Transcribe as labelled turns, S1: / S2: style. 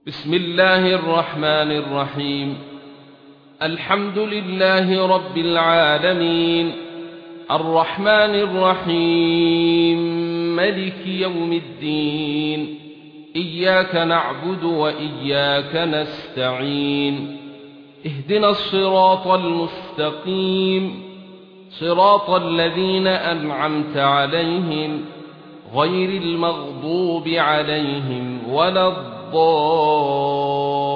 S1: بسم الله الرحمن الرحيم. الحمد لله رب العالمين، الرحمن الرحيم، ملك يوم الدين. إياك نعبد وإياك نستعين. اهدنا الصراط المستقيم، صراط الذين أنعمت عليهم غير المغضوب عليهم ولا الضالين.